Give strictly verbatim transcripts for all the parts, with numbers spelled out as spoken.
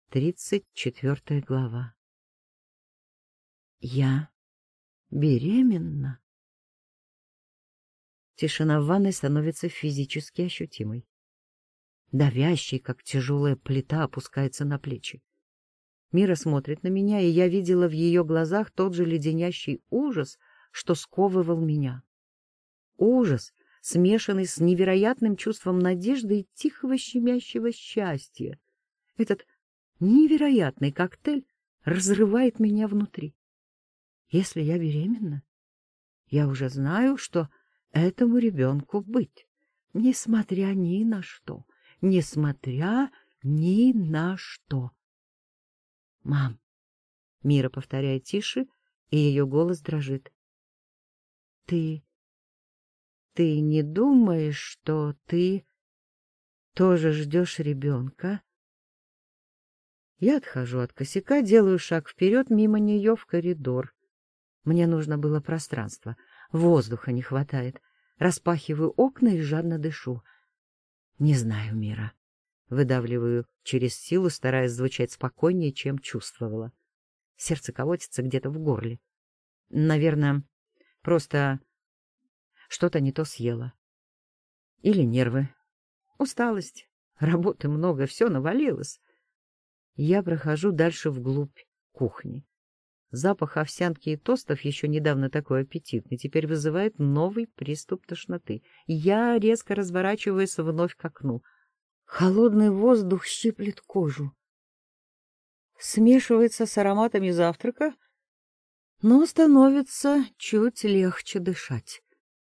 Тридцать четвертая глава. Я беременна. Тишина в ванной становится физически ощутимой. Давящей, как тяжелая плита, опускается на плечи. Мира смотрит на меня, и я видела в ее глазах тот же леденящий ужас, что сковывал меня. Ужас, смешанный с невероятным чувством надежды и тихого щемящего счастья. Этот невероятный коктейль разрывает меня внутри. Если я беременна, я уже знаю, что этому ребенку быть, несмотря ни на что, несмотря ни на что. «Мам», — Мира повторяет тише, и ее голос дрожит. «Ты... ты не думаешь, что ты тоже ждешь ребенка?» Я отхожу от косяка, делаю шаг вперед мимо нее в коридор. Мне нужно было пространство, воздуха не хватает. Распахиваю окна и жадно дышу. Не знаю, Мира. Выдавливаю через силу, стараясь звучать спокойнее, чем чувствовала. Сердце колотится где-то в горле. Наверное, просто что-то не то съела. Или нервы. Усталость. Работы много, все навалилось. Я прохожу дальше вглубь кухни. Запах овсянки и тостов, еще недавно такой аппетитный, теперь вызывает новый приступ тошноты. Я резко разворачиваюсь вновь к окну. Холодный воздух щиплет кожу. Смешивается с ароматами завтрака, но становится чуть легче дышать.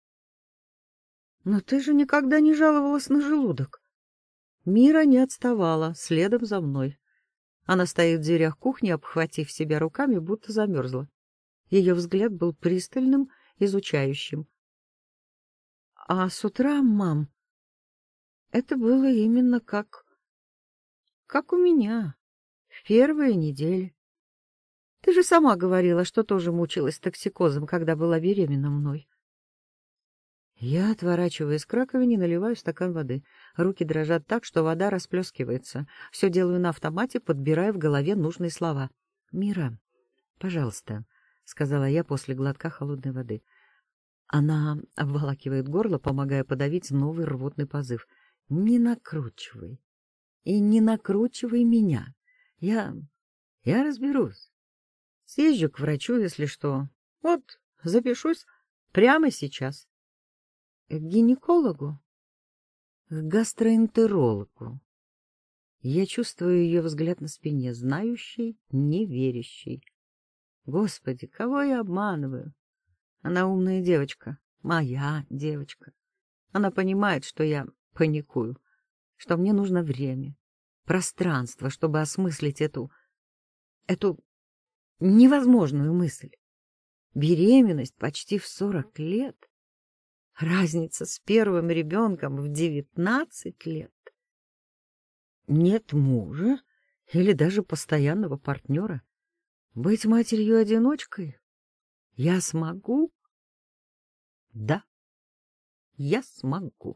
Но ты же никогда не жаловалась на желудок. Мира не отставала, следом за мной. Она стоит в дверях кухни, обхватив себя руками, будто замерзла. Ее взгляд был пристальным, изучающим. А с утра, мам, это было именно как... как у меня, в первые недели. Ты же сама говорила, что тоже мучилась токсикозом, когда была беременна мной. Я отворачиваюсь к раковине, наливаю стакан воды. Руки дрожат так, что вода расплескивается. Все делаю на автомате, подбирая в голове нужные слова. «Мира, пожалуйста», — сказала я после глотка холодной воды. Она обволакивает горло, помогая подавить новый рвотный позыв. «Не накручивай. И не накручивай меня. Я... я разберусь. Съезжу к врачу, если что. Вот, запишусь прямо сейчас». К гинекологу? К гастроэнтерологу. Я чувствую ее взгляд на спине, знающий, неверящий. Господи, кого я обманываю? Она умная девочка, моя девочка. Она понимает, что я паникую, что мне нужно время, пространство, чтобы осмыслить эту... эту невозможную мысль. Беременность почти в сорок лет. Разница с первым ребенком в девятнадцать лет. Нет мужа или даже постоянного партнера. Быть матерью-одиночкой? Я смогу? Да, я смогу.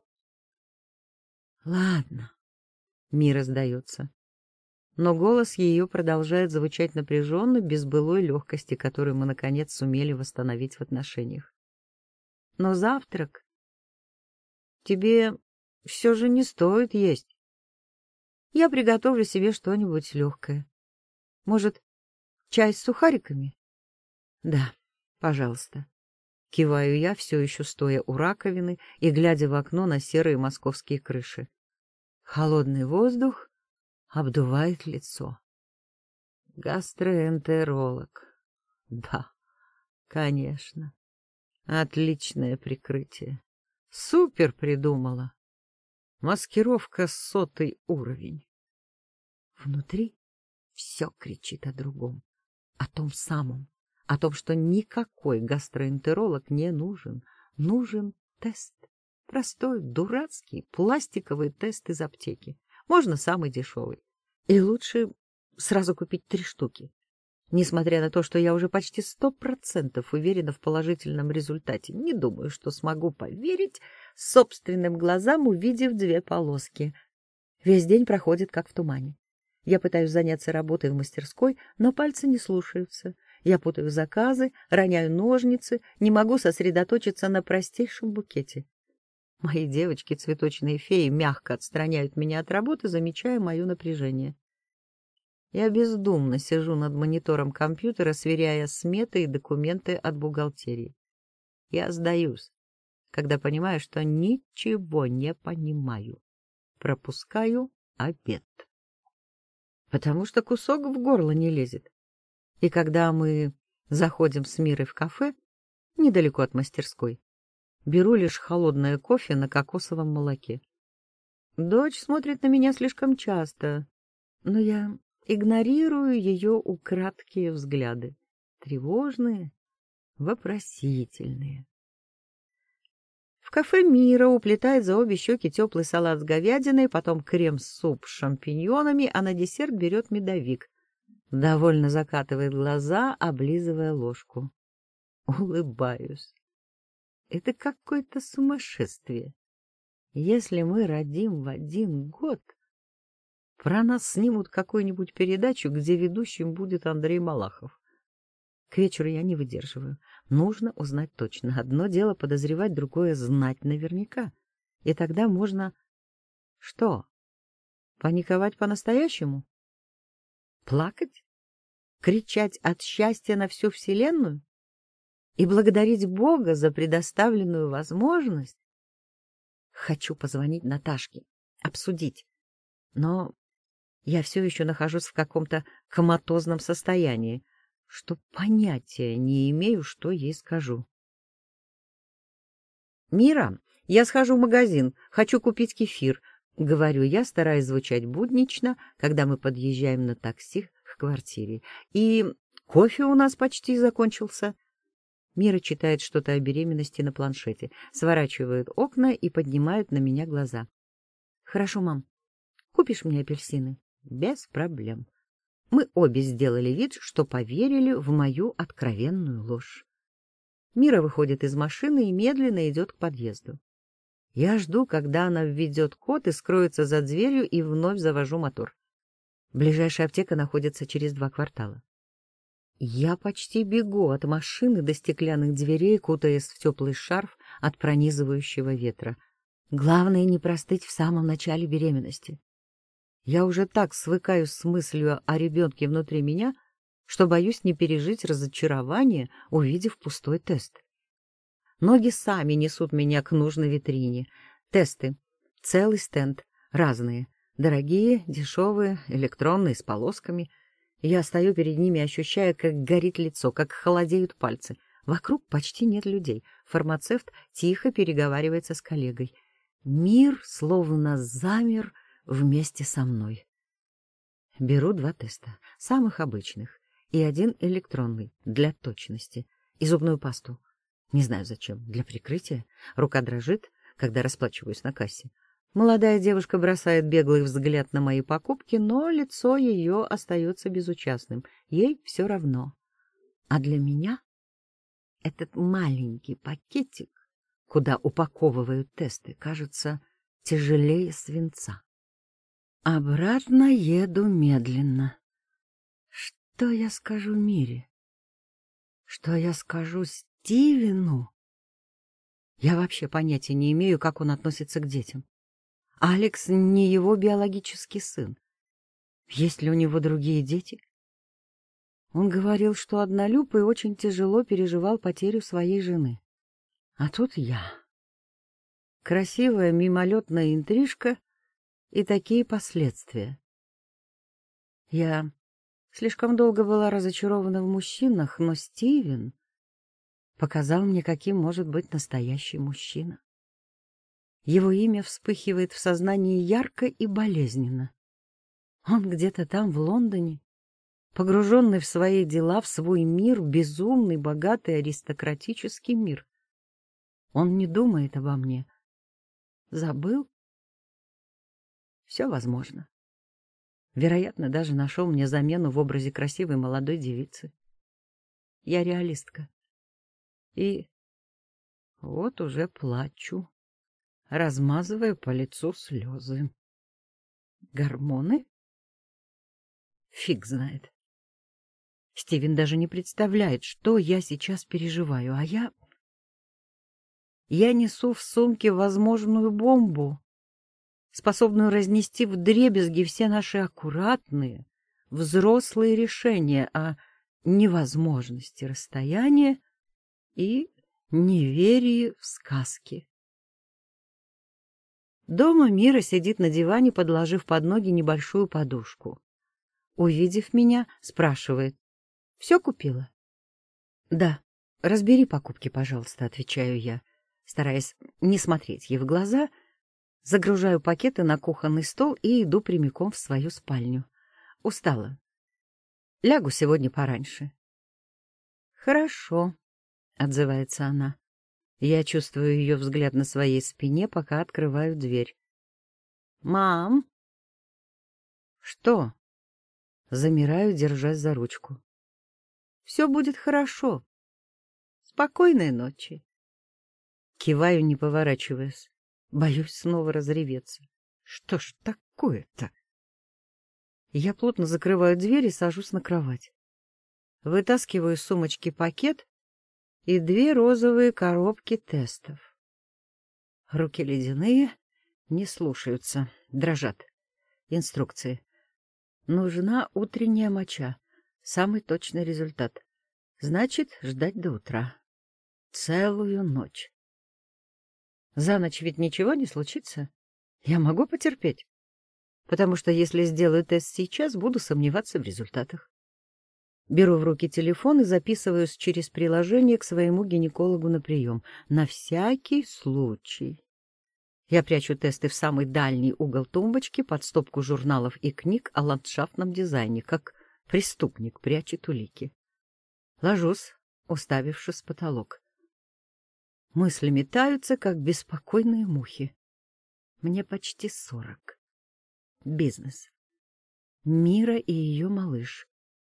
Ладно, Мира сдается. Но голос ее продолжает звучать напряженно, без былой легкости, которую мы, наконец, сумели восстановить в отношениях. Но завтрак тебе все же не стоит есть. Я приготовлю себе что-нибудь легкое. Может, чай с сухариками? Да, пожалуйста. Киваю я, все еще стоя у раковины и глядя в окно на серые московские крыши. Холодный воздух обдувает лицо. Гастроэнтеролог. Да, конечно. Отличное прикрытие. Супер придумала. Маскировка сотый уровень. Внутри все кричит о другом, о том самом, о том, что никакой гастроэнтеролог не нужен. Нужен тест. Простой, дурацкий, пластиковый тест из аптеки. Можно самый дешевый. И лучше сразу купить три штуки. Несмотря на то, что я уже почти сто процентов уверена в положительном результате, не думаю, что смогу поверить собственным глазам, увидев две полоски. Весь день проходит как в тумане. Я пытаюсь заняться работой в мастерской, но пальцы не слушаются. Я путаю заказы, роняю ножницы, не могу сосредоточиться на простейшем букете. Мои девочки, цветочные феи, мягко отстраняют меня от работы, замечая мое напряжение. Я бездумно сижу над монитором компьютера, сверяя сметы и документы от бухгалтерии. Я сдаюсь, когда понимаю, что ничего не понимаю. Пропускаю обед. Потому что кусок в горло не лезет. И когда мы заходим с Мирой в кафе, недалеко от мастерской, беру лишь холодное кофе на кокосовом молоке. Дочь смотрит на меня слишком часто, но я игнорирую ее украдкие взгляды. Тревожные, вопросительные. В кафе Мира уплетает за обе щеки теплый салат с говядиной, потом крем-суп с шампиньонами, а на десерт берет медовик. Довольно закатывает глаза, облизывая ложку. Улыбаюсь. Это какое-то сумасшествие. Если мы родим в один год, про нас снимут какую-нибудь передачу, где ведущим будет Андрей Малахов. К вечеру я не выдерживаю. Нужно узнать точно. Одно дело подозревать, другое — знать наверняка. И тогда можно... Что? Паниковать по-настоящему? Плакать? Кричать от счастья на всю вселенную? И благодарить Бога за предоставленную возможность? Хочу позвонить Наташке, обсудить. Но я все еще нахожусь в каком-то коматозном состоянии, что понятия не имею, что ей скажу. «Мира, я схожу в магазин, хочу купить кефир», — говорю я, стараясь звучать буднично, когда мы подъезжаем на такси к квартире. «И кофе у нас почти закончился». Мира читает что-то о беременности на планшете, сворачивает окна и поднимает на меня глаза. «Хорошо, мам. Купишь мне апельсины?» «Без проблем». Мы обе сделали вид, что поверили в мою откровенную ложь. Мира выходит из машины и медленно идет к подъезду. Я жду, когда она введет код и скроется за дверью, и вновь завожу мотор. Ближайшая аптека находится через два квартала. Я почти бегу от машины до стеклянных дверей, кутаясь в теплый шарф от пронизывающего ветра. Главное — не простыть в самом начале беременности. Я уже так свыкаюсь с мыслью о ребенке внутри меня, что боюсь не пережить разочарование, увидев пустой тест. Ноги сами несут меня к нужной витрине. Тесты. Целый стенд. Разные. Дорогие, дешевые, электронные, с полосками. Я стою перед ними, ощущая, как горит лицо, как холодеют пальцы. Вокруг почти нет людей. Фармацевт тихо переговаривается с коллегой. Мир словно замер вместе со мной. Беру два теста, самых обычных, и один электронный, для точности, и зубную пасту. Не знаю зачем, для прикрытия. Рука дрожит, когда расплачиваюсь на кассе. Молодая девушка бросает беглый взгляд на мои покупки, но лицо ее остается безучастным. Ей все равно. А для меня этот маленький пакетик, куда упаковывают тесты, кажется тяжелее свинца. Обратно еду медленно. Что я скажу Мире? Что я скажу Стивену? Я вообще понятия не имею, как он относится к детям. Алекс не его биологический сын. Есть ли у него другие дети? Он говорил, что однолюб и очень тяжело переживал потерю своей жены. А тут я. Красивая мимолетная интрижка и такие последствия. Я слишком долго была разочарована в мужчинах, но Стивен показал мне, каким может быть настоящий мужчина. Его имя вспыхивает в сознании ярко и болезненно. Он где-то там, в Лондоне, погруженный в свои дела, в свой мир, безумный, богатый, аристократический мир. Он не думает обо мне. Забыл? Все возможно. Вероятно, даже нашел мне замену в образе красивой молодой девицы. Я реалистка. И вот уже плачу, размазывая по лицу слезы. Гормоны? Фиг знает. Стивен даже не представляет, что я сейчас переживаю, а я... Я несу в сумке возможную бомбу, способную разнести вдребезги все наши аккуратные, взрослые решения о невозможности расстояния и неверии в сказки. Дома Мира сидит на диване, подложив под ноги небольшую подушку. Увидев меня, спрашивает: «Все купила?» «Да. Разбери покупки, пожалуйста», — отвечаю я, стараясь не смотреть ей в глаза, загружаю пакеты на кухонный стол и иду прямиком в свою спальню. Устала. Лягу сегодня пораньше. «Хорошо», — отзывается она. Я чувствую ее взгляд на своей спине, пока открываю дверь. «Мам!» «Что?» Замираю, держась за ручку. «Все будет хорошо. Спокойной ночи». Киваю, не поворачиваясь. Боюсь снова разреветься. Что ж такое-то? Я плотно закрываю дверь и сажусь на кровать. Вытаскиваю из сумочки пакет и две розовые коробки тестов. Руки ледяные, не слушаются, дрожат. Инструкции. Нужна утренняя моча. Самый точный результат. Значит, ждать до утра. Целую ночь. За ночь ведь ничего не случится. Я могу потерпеть. Потому что если сделаю тест сейчас, буду сомневаться в результатах. Беру в руки телефон и записываюсь через приложение к своему гинекологу на прием. На всякий случай. Я прячу тесты в самый дальний угол тумбочки под стопку журналов и книг о ландшафтном дизайне, как преступник прячет улики. Ложусь, уставившись в потолок. Мысли метаются, как беспокойные мухи. Мне почти сорок. Бизнес. Мира и ее малыш.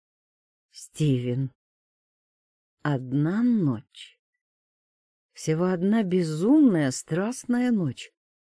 Стивен. Одна ночь. Всего одна безумная, страстная ночь.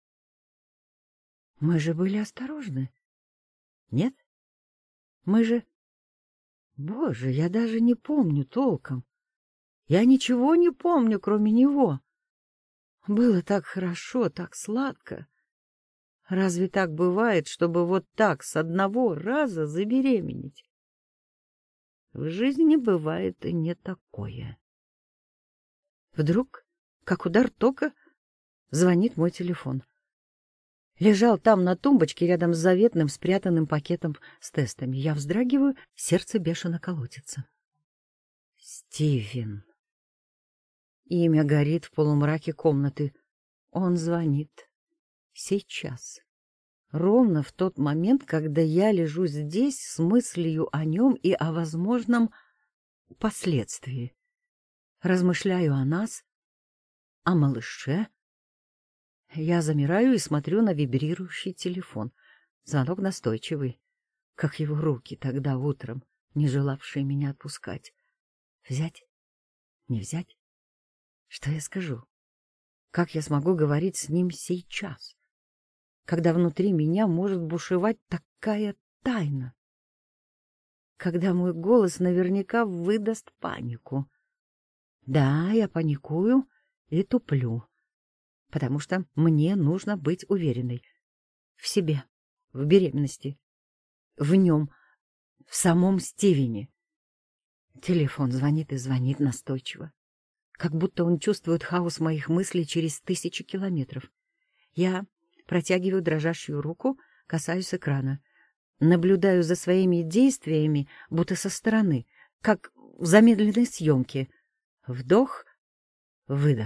Мы же были осторожны. Нет? Мы же... Боже, я даже не помню толком. Я ничего не помню, кроме него. Было так хорошо, так сладко. Разве так бывает, чтобы вот так с одного раза забеременеть? В жизни бывает и не такое. Вдруг, как удар тока, звонит мой телефон. Лежал там на тумбочке рядом с заветным спрятанным пакетом с тестами. Я вздрагиваю, сердце бешено колотится. Стивен. Имя горит в полумраке комнаты. Он звонит. Сейчас. Ровно в тот момент, когда я лежу здесь с мыслью о нем и о возможном последствии. Размышляю о нас, о малыше. Я замираю и смотрю на вибрирующий телефон. Звонок настойчивый, как его руки тогда утром, не желавшие меня отпускать. Взять? Не взять? Что я скажу? Как я смогу говорить с ним сейчас, когда внутри меня может бушевать такая тайна? Когда мой голос наверняка выдаст панику. Да, я паникую и туплю. Потому что мне нужно быть уверенной в себе, в беременности, в нем, в самом Стивене. Телефон звонит и звонит настойчиво, как будто он чувствует хаос моих мыслей через тысячи километров. Я протягиваю дрожащую руку, касаюсь экрана, наблюдаю за своими действиями, будто со стороны, как в замедленной съемке. Вдох, выдох.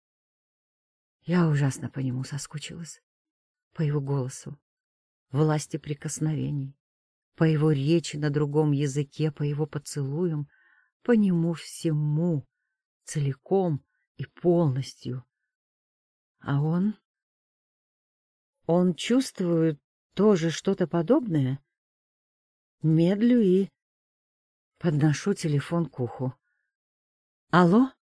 Я ужасно по нему соскучилась, по его голосу, власти прикосновений, по его речи на другом языке, по его поцелуям, по нему всему, целиком и полностью. А он... Он чувствует тоже что-то подобное? Медлю и подношу телефон к уху. Алло?